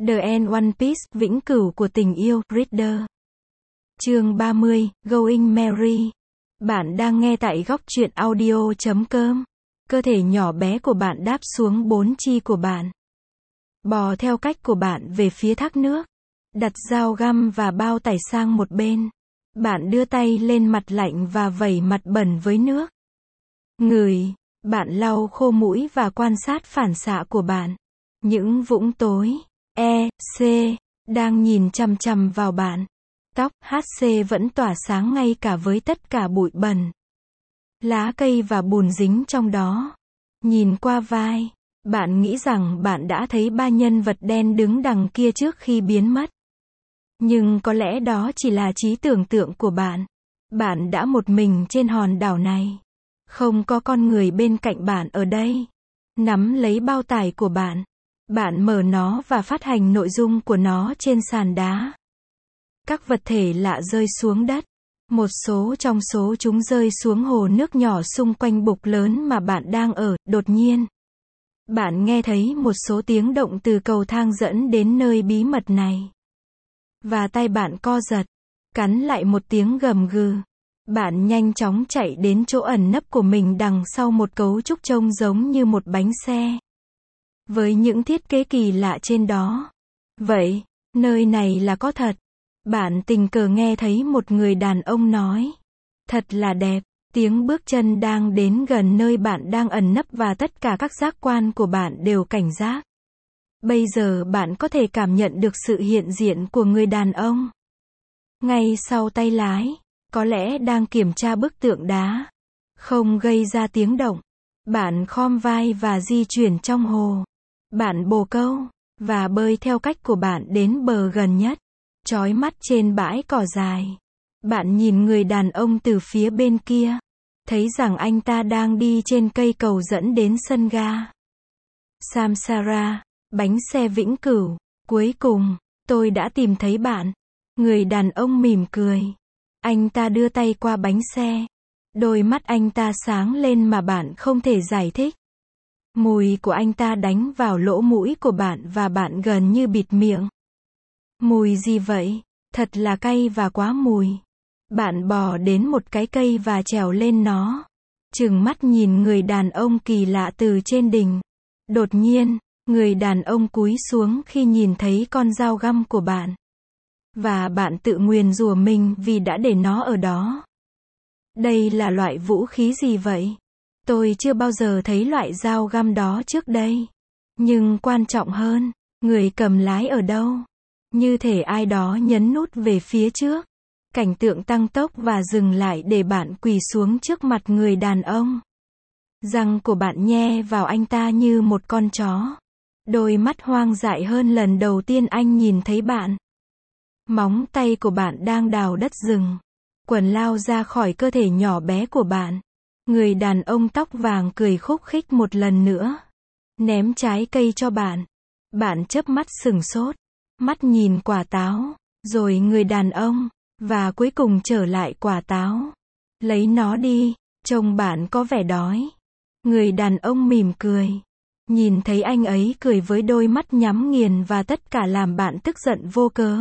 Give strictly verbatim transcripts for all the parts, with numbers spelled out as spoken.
The End One Piece, vĩnh cửu của tình yêu, Reader. Chương ba mươi, Going Merry. Bạn đang nghe tại góc truyện audio chấm com. Cơ thể nhỏ bé của bạn đáp xuống bốn chi của bạn. Bò theo cách của bạn về phía thác nước. Đặt dao găm và bao tải sang một bên. Bạn đưa tay lên mặt lạnh và vẩy mặt bẩn với nước. Ngửi. Bạn lau khô mũi và quan sát phản xạ của bạn. Những vũng tối. E, C, đang nhìn chằm chằm vào bạn. Tóc, hát xê vẫn tỏa sáng ngay cả với tất cả bụi bẩn. Lá cây và bùn dính trong đó. Nhìn qua vai, bạn nghĩ rằng bạn đã thấy ba nhân vật đen đứng đằng kia trước khi biến mất. Nhưng có lẽ đó chỉ là trí tưởng tượng của bạn. Bạn đã một mình trên hòn đảo này. Không có con người bên cạnh bạn ở đây. Nắm lấy bao tải của bạn. Bạn mở nó và phát hành nội dung của nó trên sàn đá. Các vật thể lạ rơi xuống đất. Một số trong số chúng rơi xuống hồ nước nhỏ xung quanh bục lớn mà bạn đang ở. Đột nhiên, bạn nghe thấy một số tiếng động từ cầu thang dẫn đến nơi bí mật này. Và tay bạn co giật. Cắn lại một tiếng gầm gừ. Bạn nhanh chóng chạy đến chỗ ẩn nấp của mình đằng sau một cấu trúc trông giống như một bánh xe. Với những thiết kế kỳ lạ trên đó. Vậy, nơi này là có thật. Bạn tình cờ nghe thấy một người đàn ông nói. Thật là đẹp. Tiếng bước chân đang đến gần nơi bạn đang ẩn nấp và tất cả các giác quan của bạn đều cảnh giác. Bây giờ bạn có thể cảm nhận được sự hiện diện của người đàn ông. Ngay sau tay lái, có lẽ đang kiểm tra bức tượng đá. Không gây ra tiếng động. Bạn khom vai và di chuyển trong hồ. Bạn bồ câu, và bơi theo cách của bạn đến bờ gần nhất. Chói mắt trên bãi cỏ dài. Bạn nhìn người đàn ông từ phía bên kia. Thấy rằng anh ta đang đi trên cây cầu dẫn đến sân ga. Samsara, bánh xe vĩnh cửu. Cuối cùng, tôi đã tìm thấy bạn. Người đàn ông mỉm cười. Anh ta đưa tay qua bánh xe. Đôi mắt anh ta sáng lên mà bạn không thể giải thích. Mùi của anh ta đánh vào lỗ mũi của bạn và bạn gần như bịt miệng. Mùi gì vậy? Thật là cay và quá mùi. Bạn bò đến một cái cây và trèo lên nó. Trừng mắt nhìn người đàn ông kỳ lạ từ trên đỉnh. Đột nhiên, người đàn ông cúi xuống khi nhìn thấy con dao găm của bạn. Và bạn tự nguyền rủa mình vì đã để nó ở đó. Đây là loại vũ khí gì vậy? Tôi chưa bao giờ thấy loại dao găm đó trước đây. Nhưng quan trọng hơn, người cầm lái ở đâu? Như thể ai đó nhấn nút về phía trước. Cảnh tượng tăng tốc và dừng lại để bạn quỳ xuống trước mặt người đàn ông. Răng của bạn nhe vào anh ta như một con chó. Đôi mắt hoang dại hơn lần đầu tiên anh nhìn thấy bạn. Móng tay của bạn đang đào đất rừng. Quần lao ra khỏi cơ thể nhỏ bé của bạn. Người đàn ông tóc vàng cười khúc khích một lần nữa. Ném trái cây cho bạn. Bạn chớp mắt sửng sốt. Mắt nhìn quả táo. Rồi người đàn ông. Và cuối cùng trở lại quả táo. Lấy nó đi. Trông bạn có vẻ đói. Người đàn ông mỉm cười. Nhìn thấy anh ấy cười với đôi mắt nhắm nghiền và tất cả làm bạn tức giận vô cớ.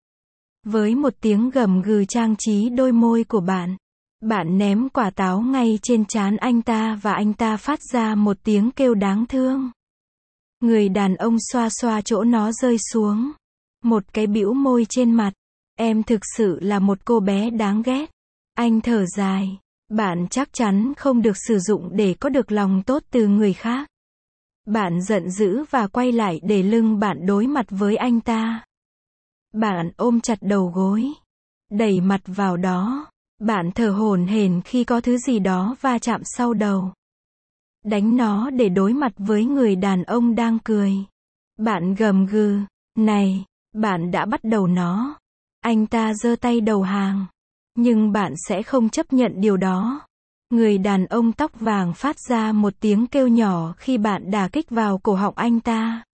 Với một tiếng gầm gừ trang trí đôi môi của bạn. Bạn ném quả táo ngay trên trán anh ta và anh ta phát ra một tiếng kêu đáng thương. Người đàn ông xoa xoa chỗ nó rơi xuống. Một cái bĩu môi trên mặt. Em thực sự là một cô bé đáng ghét. Anh thở dài. Bạn chắc chắn không được sử dụng để có được lòng tốt từ người khác. Bạn giận dữ và quay lại để lưng bạn đối mặt với anh ta. Bạn ôm chặt đầu gối. Đẩy mặt vào đó. Bạn thở hổn hển khi có thứ gì đó va chạm sau đầu. Đánh nó để đối mặt với người đàn ông đang cười. Bạn gầm gừ. Này, bạn đã bắt đầu nó. Anh ta giơ tay đầu hàng. Nhưng bạn sẽ không chấp nhận điều đó. Người đàn ông tóc vàng phát ra một tiếng kêu nhỏ khi bạn đả kích vào cổ họng anh ta.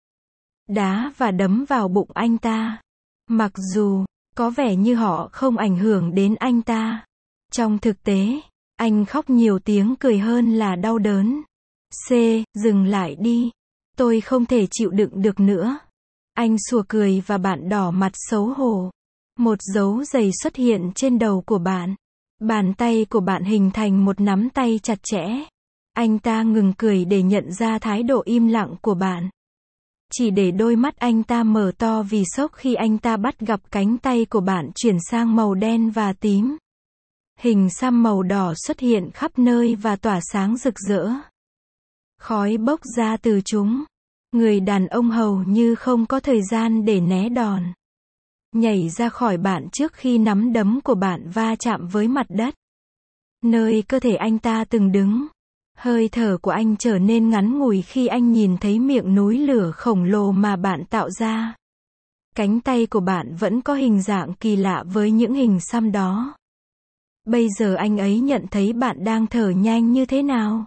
Đá và đấm vào bụng anh ta. Mặc dù, có vẻ như họ không ảnh hưởng đến anh ta. Trong thực tế, anh khóc nhiều tiếng cười hơn là đau đớn. C, dừng lại đi. Tôi không thể chịu đựng được nữa. Anh sủa cười và bạn đỏ mặt xấu hổ. Một dấu giày xuất hiện trên đầu của bạn. Bàn tay của bạn hình thành một nắm tay chặt chẽ. Anh ta ngừng cười để nhận ra thái độ im lặng của bạn. Chỉ để đôi mắt anh ta mở to vì sốc khi anh ta bắt gặp cánh tay của bạn chuyển sang màu đen và tím. Hình xăm màu đỏ xuất hiện khắp nơi và tỏa sáng rực rỡ. Khói bốc ra từ chúng. Người đàn ông hầu như không có thời gian để né đòn. Nhảy ra khỏi bạn trước khi nắm đấm của bạn va chạm với mặt đất. Nơi cơ thể anh ta từng đứng. Hơi thở của anh trở nên ngắn ngủi khi anh nhìn thấy miệng núi lửa khổng lồ mà bạn tạo ra. Cánh tay của bạn vẫn có hình dạng kỳ lạ với những hình xăm đó. Bây giờ anh ấy nhận thấy bạn đang thở nhanh như thế nào.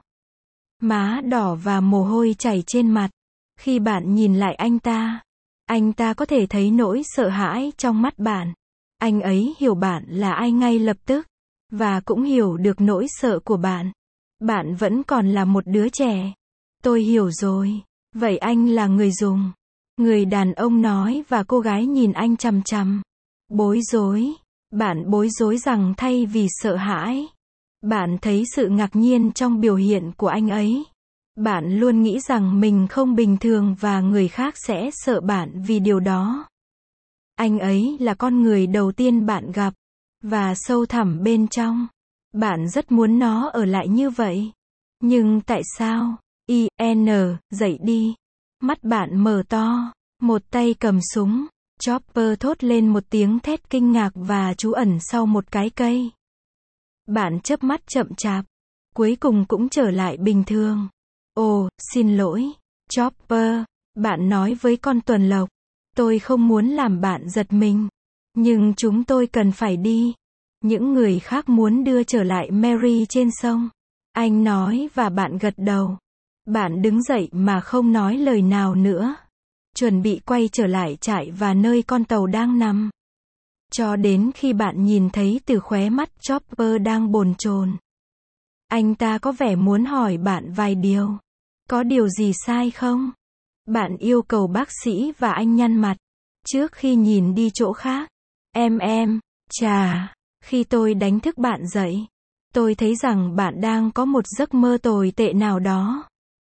Má đỏ và mồ hôi chảy trên mặt. Khi bạn nhìn lại anh ta, anh ta có thể thấy nỗi sợ hãi trong mắt bạn. Anh ấy hiểu bạn là ai ngay lập tức, và cũng hiểu được nỗi sợ của bạn. Bạn vẫn còn là một đứa trẻ. Tôi hiểu rồi. Vậy anh là người dùng. Người đàn ông nói và cô gái nhìn anh chằm chằm. Bối rối. Bạn bối rối rằng thay vì sợ hãi, bạn thấy sự ngạc nhiên trong biểu hiện của anh ấy. Bạn luôn nghĩ rằng mình không bình thường và người khác sẽ sợ bạn vì điều đó. Anh ấy là con người đầu tiên bạn gặp. Và sâu thẳm bên trong, bạn rất muốn nó ở lại như vậy. Nhưng tại sao? I N dậy đi. Mắt bạn mở to. Một tay cầm súng. Chopper thốt lên một tiếng thét kinh ngạc và trú ẩn sau một cái cây. Bạn chớp mắt chậm chạp. Cuối cùng cũng trở lại bình thường. Ồ, xin lỗi. Chopper. Bạn nói với con tuần lộc. Tôi không muốn làm bạn giật mình. Nhưng chúng tôi cần phải đi. Những người khác muốn đưa trở lại Mary trên sông. Anh nói và bạn gật đầu. Bạn đứng dậy mà không nói lời nào nữa. Chuẩn bị quay trở lại trại và nơi con tàu đang nằm. Cho đến khi bạn nhìn thấy từ khóe mắt Chopper đang bồn chồn. Anh ta có vẻ muốn hỏi bạn vài điều. Có điều gì sai không? Bạn yêu cầu bác sĩ và anh nhăn mặt. Trước khi nhìn đi chỗ khác. Em em, chà, khi tôi đánh thức bạn dậy, tôi thấy rằng bạn đang có một giấc mơ tồi tệ nào đó.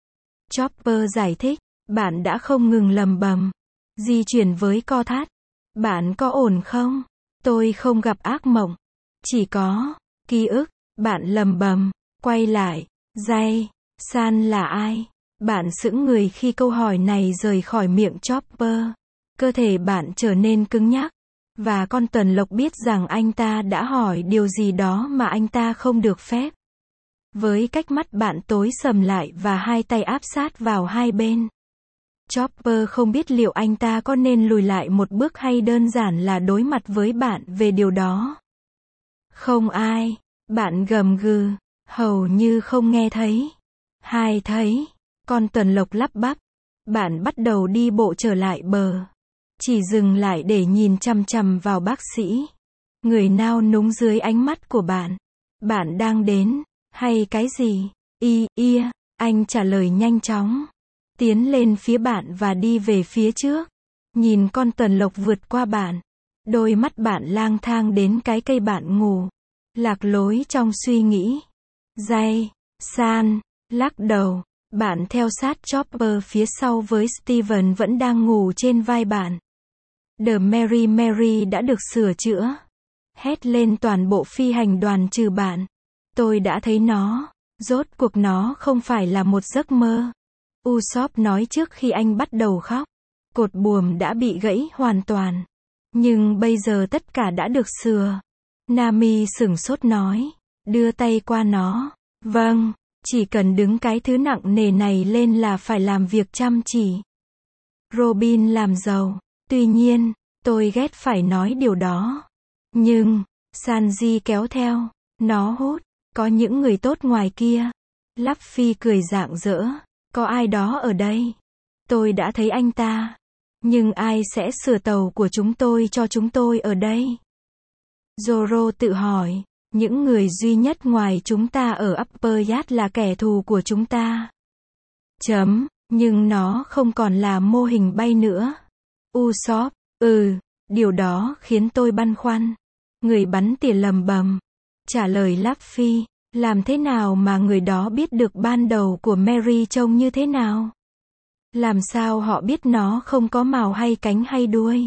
Chopper giải thích. Bạn đã không ngừng lầm bầm. Di chuyển với co thắt. Bạn có ổn không? Tôi không gặp ác mộng. Chỉ có ký ức. Bạn lầm bầm. Quay lại. Jay. San là ai? Bạn sững người khi câu hỏi này rời khỏi miệng Chopper. Cơ thể bạn trở nên cứng nhắc. Và con tuần lộc biết rằng anh ta đã hỏi điều gì đó mà anh ta không được phép. Với cách mắt bạn tối sầm lại và hai tay áp sát vào hai bên. Chopper không biết liệu anh ta có nên lùi lại một bước hay đơn giản là đối mặt với bạn về điều đó. Không ai. Bạn gầm gừ. Hầu như không nghe thấy. Hai thấy. Con tuần lộc lắp bắp. Bạn bắt đầu đi bộ trở lại bờ. Chỉ dừng lại để nhìn chằm chằm vào bác sĩ. Người nao núng dưới ánh mắt của bạn. Bạn đang đến. Hay cái gì? Y, ia. Anh trả lời nhanh chóng. Tiến lên phía bạn và đi về phía trước. Nhìn con tuần lộc vượt qua bạn. Đôi mắt bạn lang thang đến cái cây bạn ngủ. Lạc lối trong suy nghĩ. Jay. San. Lắc đầu. Bạn theo sát Chopper phía sau với Steven vẫn đang ngủ trên vai bạn. The Mary Mary đã được sửa chữa. Hét lên toàn bộ phi hành đoàn trừ bạn. Tôi đã thấy nó. Rốt cuộc nó không phải là một giấc mơ. Usopp nói trước khi anh bắt đầu khóc. Cột buồm đã bị gãy hoàn toàn. Nhưng bây giờ tất cả đã được sửa. Nami sửng sốt nói. Đưa tay qua nó. Vâng. Chỉ cần đứng cái thứ nặng nề này lên là phải làm việc chăm chỉ. Robin làm giàu. Tuy nhiên, tôi ghét phải nói điều đó. Nhưng, Sanji kéo theo. Nó hút. Có những người tốt ngoài kia. Luffy cười rạng rỡ. Có ai đó ở đây. Tôi đã thấy anh ta. Nhưng ai sẽ sửa tàu của chúng tôi cho chúng tôi ở đây? Zoro tự hỏi. Những người duy nhất ngoài chúng ta ở Upper Yard là kẻ thù của chúng ta. Chấm. Nhưng nó không còn là mô hình bay nữa. Usopp, ừ, điều đó khiến tôi băn khoăn. Người bắn tỉa lầm bầm. Trả lời Luffy, làm thế nào mà người đó biết được ban đầu của Mary trông như thế nào? Làm sao họ biết nó không có mào hay cánh hay đuôi?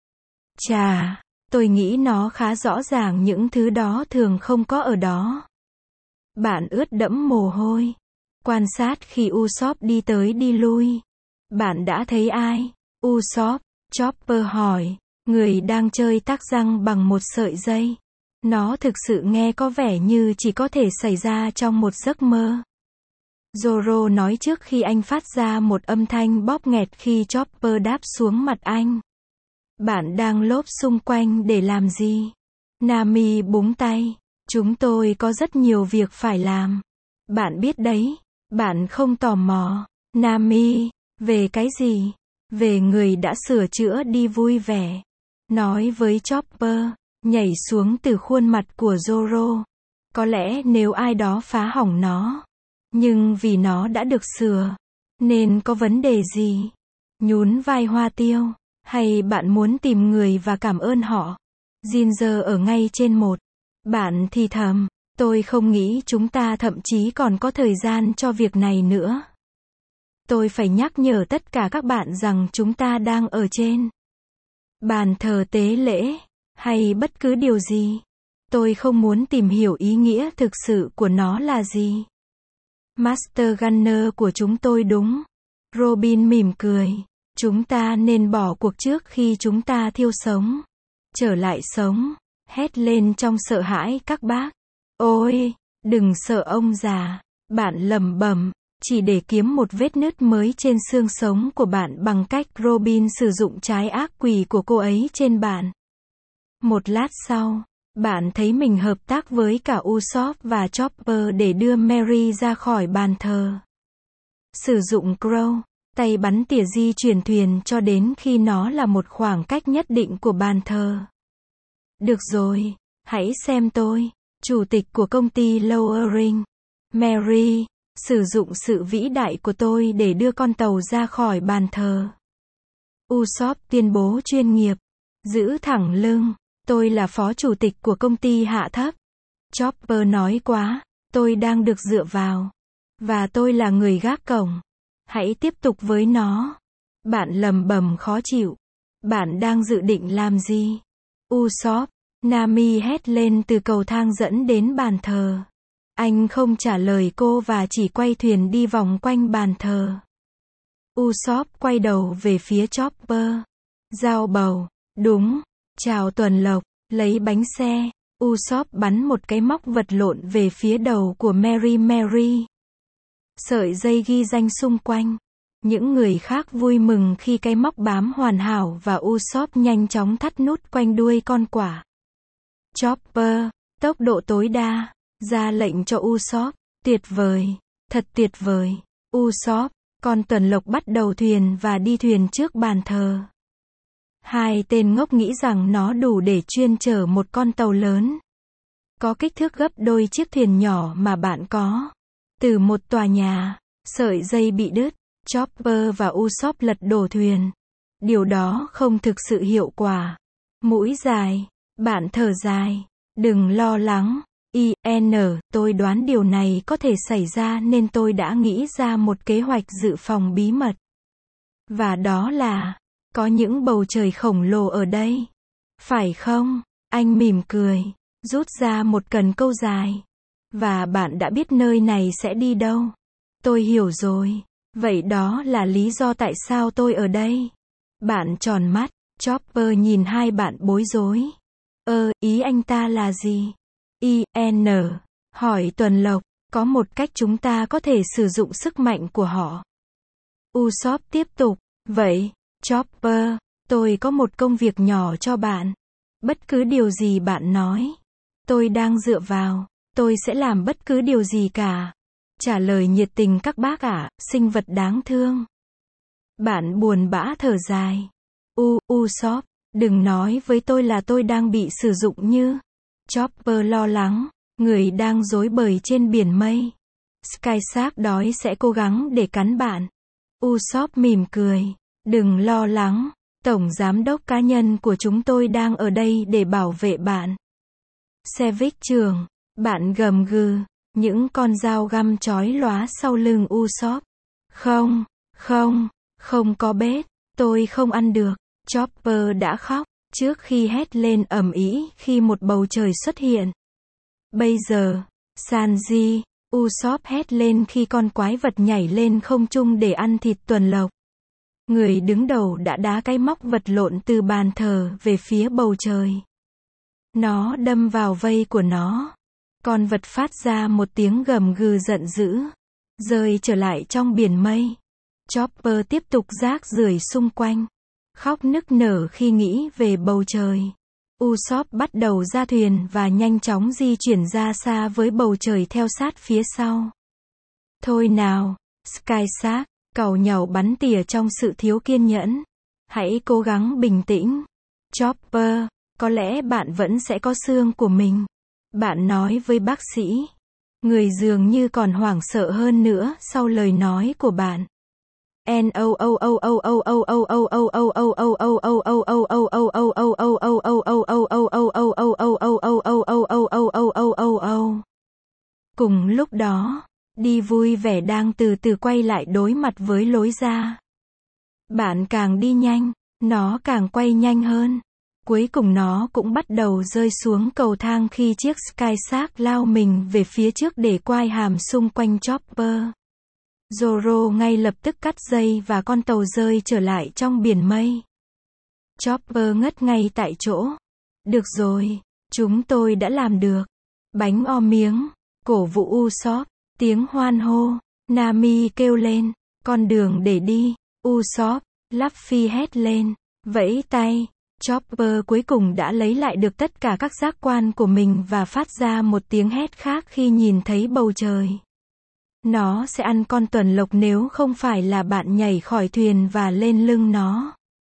Chà, tôi nghĩ nó khá rõ ràng những thứ đó thường không có ở đó. Bạn ướt đẫm mồ hôi. Quan sát khi Usopp đi tới đi lui. Bạn đã thấy ai? Usopp, Chopper hỏi. Người đang chơi tắc răng bằng một sợi dây. Nó thực sự nghe có vẻ như chỉ có thể xảy ra trong một giấc mơ. Zoro nói trước khi anh phát ra một âm thanh bóp nghẹt khi Chopper đáp xuống mặt anh. Bạn đang lốp xung quanh để làm gì? Nami búng tay. Chúng tôi có rất nhiều việc phải làm. Bạn biết đấy. Bạn không tò mò. Nami, về cái gì? Về người đã sửa chữa đi vui vẻ. Nói với Chopper, nhảy xuống từ khuôn mặt của Zoro. Có lẽ nếu ai đó phá hỏng nó. Nhưng vì nó đã được sửa. Nên có vấn đề gì? Nhún vai Hoa Tiêu. Hay bạn muốn tìm người và cảm ơn họ? Ginger ở ngay trên một. Bạn thì thầm. Tôi không nghĩ chúng ta thậm chí còn có thời gian cho việc này nữa. Tôi phải nhắc nhở tất cả các bạn rằng chúng ta đang ở trên bàn thờ tế lễ, hay bất cứ điều gì. Tôi không muốn tìm hiểu ý nghĩa thực sự của nó là gì. Master Gunner của chúng tôi đúng. Robin mỉm cười. Chúng ta nên bỏ cuộc trước khi chúng ta thiêu sống. Trở lại sống. Hét lên trong sợ hãi các bác. Ôi, đừng sợ ông già. Bạn lẩm bẩm, chỉ để kiếm một vết nứt mới trên xương sống của bạn bằng cách Robin sử dụng trái ác quỷ của cô ấy trên bạn. Một lát sau, bạn thấy mình hợp tác với cả Usopp và Chopper để đưa Mary ra khỏi bàn thờ. Sử dụng Crow, tay bắn tỉa di chuyển thuyền cho đến khi nó là một khoảng cách nhất định của bàn thờ. Được rồi, hãy xem tôi, chủ tịch của công ty Lowering. Mary, sử dụng sự vĩ đại của tôi để đưa con tàu ra khỏi bàn thờ. Usopp tuyên bố chuyên nghiệp. Giữ thẳng lưng. Tôi là phó chủ tịch của công ty hạ thấp. Chopper nói quá. Tôi đang được dựa vào. Và tôi là người gác cổng. Hãy tiếp tục với nó. Bạn lầm bầm khó chịu. Bạn đang dự định làm gì? Usopp. Nami hét lên từ cầu thang dẫn đến bàn thờ. Anh không trả lời cô và chỉ quay thuyền đi vòng quanh bàn thờ. Usopp quay đầu về phía Chopper. Giao bầu. Đúng. Chào Tuần Lộc. Lấy bánh xe. Usopp bắn một cái móc vật lộn về phía đầu của Mary Mary. Sợi dây ghi danh xung quanh. Những người khác vui mừng khi cái móc bám hoàn hảo và Usopp nhanh chóng thắt nút quanh đuôi con quạ. Chopper, tốc độ tối đa. Ra lệnh cho Usopp. Tuyệt vời. Thật tuyệt vời. Usopp, con Tuần Lộc bắt đầu thuyền và đi thuyền trước bàn thờ. Hai tên ngốc nghĩ rằng nó đủ để chuyên chở một con tàu lớn. Có kích thước gấp đôi chiếc thuyền nhỏ mà bạn có. Từ một tòa nhà, sợi dây bị đứt. Chopper và Usopp lật đổ thuyền. Điều đó không thực sự hiệu quả. Mũi dài. Bạn thở dài. Đừng lo lắng. i en tôi đoán điều này có thể xảy ra nên tôi đã nghĩ ra một kế hoạch dự phòng bí mật. Và đó là, có những bầu trời khổng lồ ở đây. Phải không? Anh mỉm cười, rút ra một cần câu dài. Và bạn đã biết nơi này sẽ đi đâu. Tôi hiểu rồi. Vậy đó là lý do tại sao tôi ở đây. Bạn tròn mắt, Chopper nhìn hai bạn bối rối. Ơ, ý anh ta là gì? i en hỏi Tuần Lộc, có một cách chúng ta có thể sử dụng sức mạnh của họ. Usopp tiếp tục, vậy, Chopper, tôi có một công việc nhỏ cho bạn. Bất cứ điều gì bạn nói. Tôi đang dựa vào, tôi sẽ làm bất cứ điều gì cả. Trả lời nhiệt tình các bác ạ, sinh vật đáng thương. Bạn buồn bã thở dài. U, Usopp, đừng nói với tôi là tôi đang bị sử dụng như. Chopper lo lắng, người đang rối bời trên biển mây. Sky Shark đói sẽ cố gắng để cắn bạn. Usopp mỉm cười, đừng lo lắng, Tổng giám đốc cá nhân của chúng tôi đang ở đây để bảo vệ bạn. Savick trưởng, bạn gầm gừ, những con dao găm chói lóa sau lưng Usopp. Không, không, không có bết, tôi không ăn được. Chopper đã khóc, trước khi hét lên ầm ĩ khi một bầu trời xuất hiện. Bây giờ, Sanji, Usopp hét lên khi con quái vật nhảy lên không trung để ăn thịt tuần lộc. Người đứng đầu đã đá cái móc vật lộn từ bàn thờ về phía bầu trời. Nó đâm vào vây của nó. Con vật phát ra một tiếng gầm gừ giận dữ, rơi trở lại trong biển mây. Chopper tiếp tục rác rưởi xung quanh, khóc nức nở khi nghĩ về bầu trời. Usopp bắt đầu ra thuyền và nhanh chóng di chuyển ra xa với bầu trời theo sát phía sau. Thôi nào, Skyshark, càu nhàu bắn tỉa trong sự thiếu kiên nhẫn. Hãy cố gắng bình tĩnh. Chopper, có lẽ bạn vẫn sẽ có xương của mình. Bạn nói với bác sĩ. Người dường như còn hoảng sợ hơn nữa sau lời nói của bạn. Cùng lúc đó, đi vui vẻ đang từ từ quay lại đối mặt với lối ra. Bạn càng đi nhanh, nó càng quay nhanh hơn. Cuối cùng nó cũng bắt đầu rơi xuống cầu thang khi chiếc Skyshark lao mình về phía trước để quai hàm xung quanh Chopper. Zoro ngay lập tức cắt dây và con tàu rơi trở lại trong biển mây. Chopper ngất ngay tại chỗ. Được rồi, chúng tôi đã làm được. Bánh o miếng, cổ vũ Usopp, tiếng hoan hô, Nami kêu lên, con đường để đi, Usopp, Luffy hét lên, vẫy tay. Chopper cuối cùng đã lấy lại được tất cả các giác quan của mình và phát ra một tiếng hét khác khi nhìn thấy bầu trời. Nó sẽ ăn con tuần lộc nếu không phải là bạn nhảy khỏi thuyền và lên lưng nó.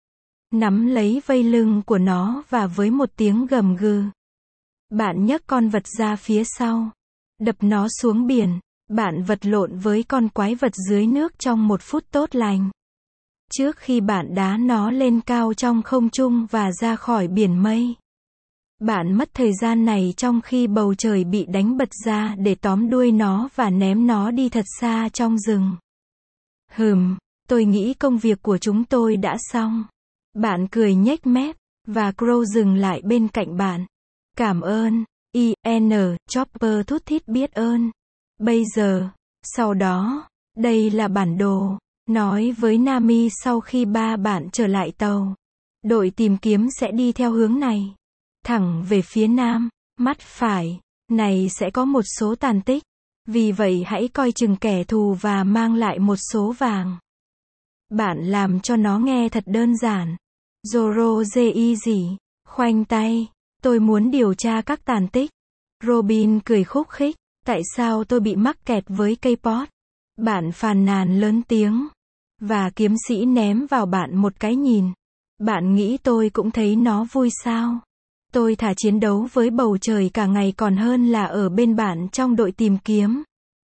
Nắm lấy vây lưng của nó và với một tiếng gầm gừ. Bạn nhấc con vật ra phía sau. Đập nó xuống biển. Bạn vật lộn với con quái vật dưới nước trong một phút tốt lành. Trước khi bạn đá nó lên cao trong không trung và ra khỏi biển mây. Bạn mất thời gian này trong khi bầu trời bị đánh bật ra để tóm đuôi nó và ném nó đi thật xa trong rừng. Hừm, tôi nghĩ công việc của chúng tôi đã xong. Bạn cười nhếch mép, và Crow dừng lại bên cạnh bạn. Cảm ơn, i en, Chopper thút thít biết ơn. Bây giờ, sau đó, đây là bản đồ. Nói với Nami sau khi ba bạn trở lại tàu. Đội tìm kiếm sẽ đi theo hướng này. Thẳng về phía nam, mắt phải, này sẽ có một số tàn tích. Vì vậy hãy coi chừng kẻ thù và mang lại một số vàng. Bạn làm cho nó nghe thật đơn giản. Zoro dê gì, khoanh tay, tôi muốn điều tra các tàn tích. Robin cười khúc khích, tại sao tôi bị mắc kẹt với cây pot? Bạn phàn nàn lớn tiếng. Và kiếm sĩ ném vào bạn một cái nhìn. Bạn nghĩ tôi cũng thấy nó vui sao? Tôi thà chiến đấu với bầu trời cả ngày còn hơn là ở bên bạn trong đội tìm kiếm.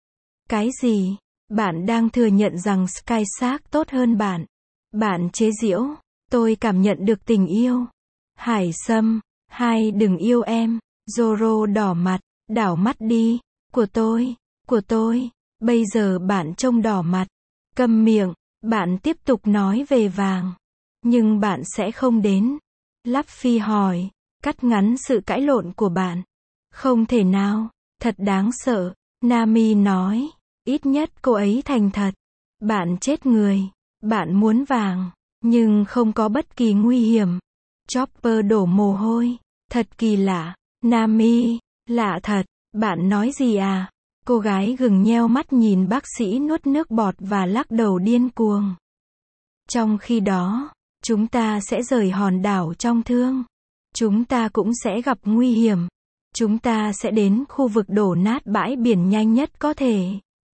Cái gì? Bạn đang thừa nhận rằng Skyshark tốt hơn bạn. Bạn chế giễu. Tôi cảm nhận được tình yêu. Hải Sâm, hai đừng yêu em. Zoro đỏ mặt, đảo mắt đi. Của tôi, của tôi. Bây giờ bạn trông đỏ mặt. Câm miệng. Bạn tiếp tục nói về vàng. Nhưng bạn sẽ không đến. Luffy hỏi, cắt ngắn sự cãi lộn của bạn. Không thể nào, thật đáng sợ. Nami nói, ít nhất cô ấy thành thật. Bạn chết người. Bạn muốn vàng, nhưng không có bất kỳ nguy hiểm. Chopper đổ mồ hôi. Thật kỳ lạ. Nami, lạ thật. Bạn nói gì à? Cô gái gừng nheo mắt nhìn bác sĩ nuốt nước bọt và lắc đầu điên cuồng. Trong khi đó, chúng ta sẽ rời hòn đảo trong thương. Chúng ta cũng sẽ gặp nguy hiểm. Chúng ta sẽ đến khu vực đổ nát bãi biển nhanh nhất có thể.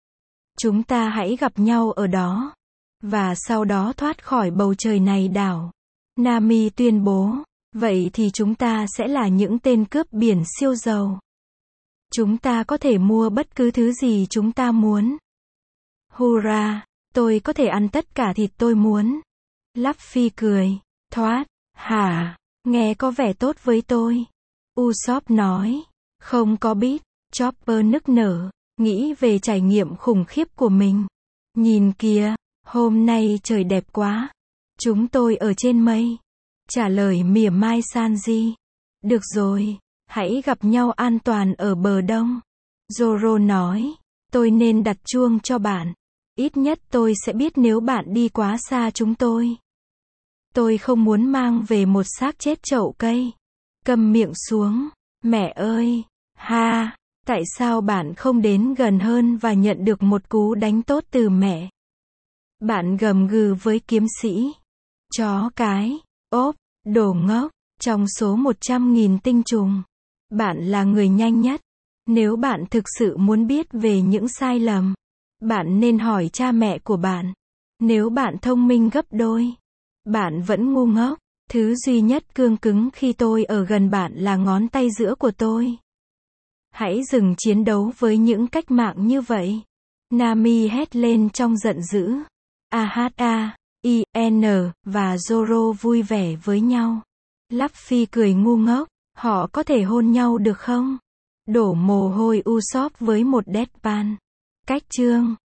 Chúng ta hãy gặp nhau ở đó. Và sau đó thoát khỏi bầu trời này đảo. Nami tuyên bố. Vậy thì chúng ta sẽ là những tên cướp biển siêu giàu. Chúng ta có thể mua bất cứ thứ gì chúng ta muốn. Hurra, tôi có thể ăn tất cả thịt tôi muốn. Luffy cười. Thoát, hả? Nghe có vẻ tốt với tôi. Usopp nói. Không có biết. Chopper nức nở, nghĩ về trải nghiệm khủng khiếp của mình. Nhìn kìa, hôm nay trời đẹp quá. Chúng tôi ở trên mây. Trả lời mỉa mai Sanji. Được rồi, hãy gặp nhau an toàn ở bờ đông. Zoro nói. Tôi nên đặt chuông cho bạn. Ít nhất tôi sẽ biết nếu bạn đi quá xa chúng tôi. Tôi không muốn mang về một xác chết chậu cây. Cầm miệng xuống. Mẹ ơi! Ha! Tại sao bạn không đến gần hơn và nhận được một cú đánh tốt từ mẹ? Bạn gầm gừ với kiếm sĩ. Chó cái! Ốp! Đồ ngốc! Trong số một trăm nghìn tinh trùng, bạn là người nhanh nhất. Nếu bạn thực sự muốn biết về những sai lầm, bạn nên hỏi cha mẹ của bạn. Nếu bạn thông minh gấp đôi, bạn vẫn ngu ngốc. Thứ duy nhất cương cứng khi tôi ở gần bạn là ngón tay giữa của tôi. Hãy dừng chiến đấu với những cách mạng như vậy. Nami hét lên trong giận dữ. A H A, I, N, và Zoro vui vẻ với nhau. Luffy cười ngu ngốc. Họ có thể hôn nhau được không? Đổ mồ hôi Usopp với một deadpan. Cách chương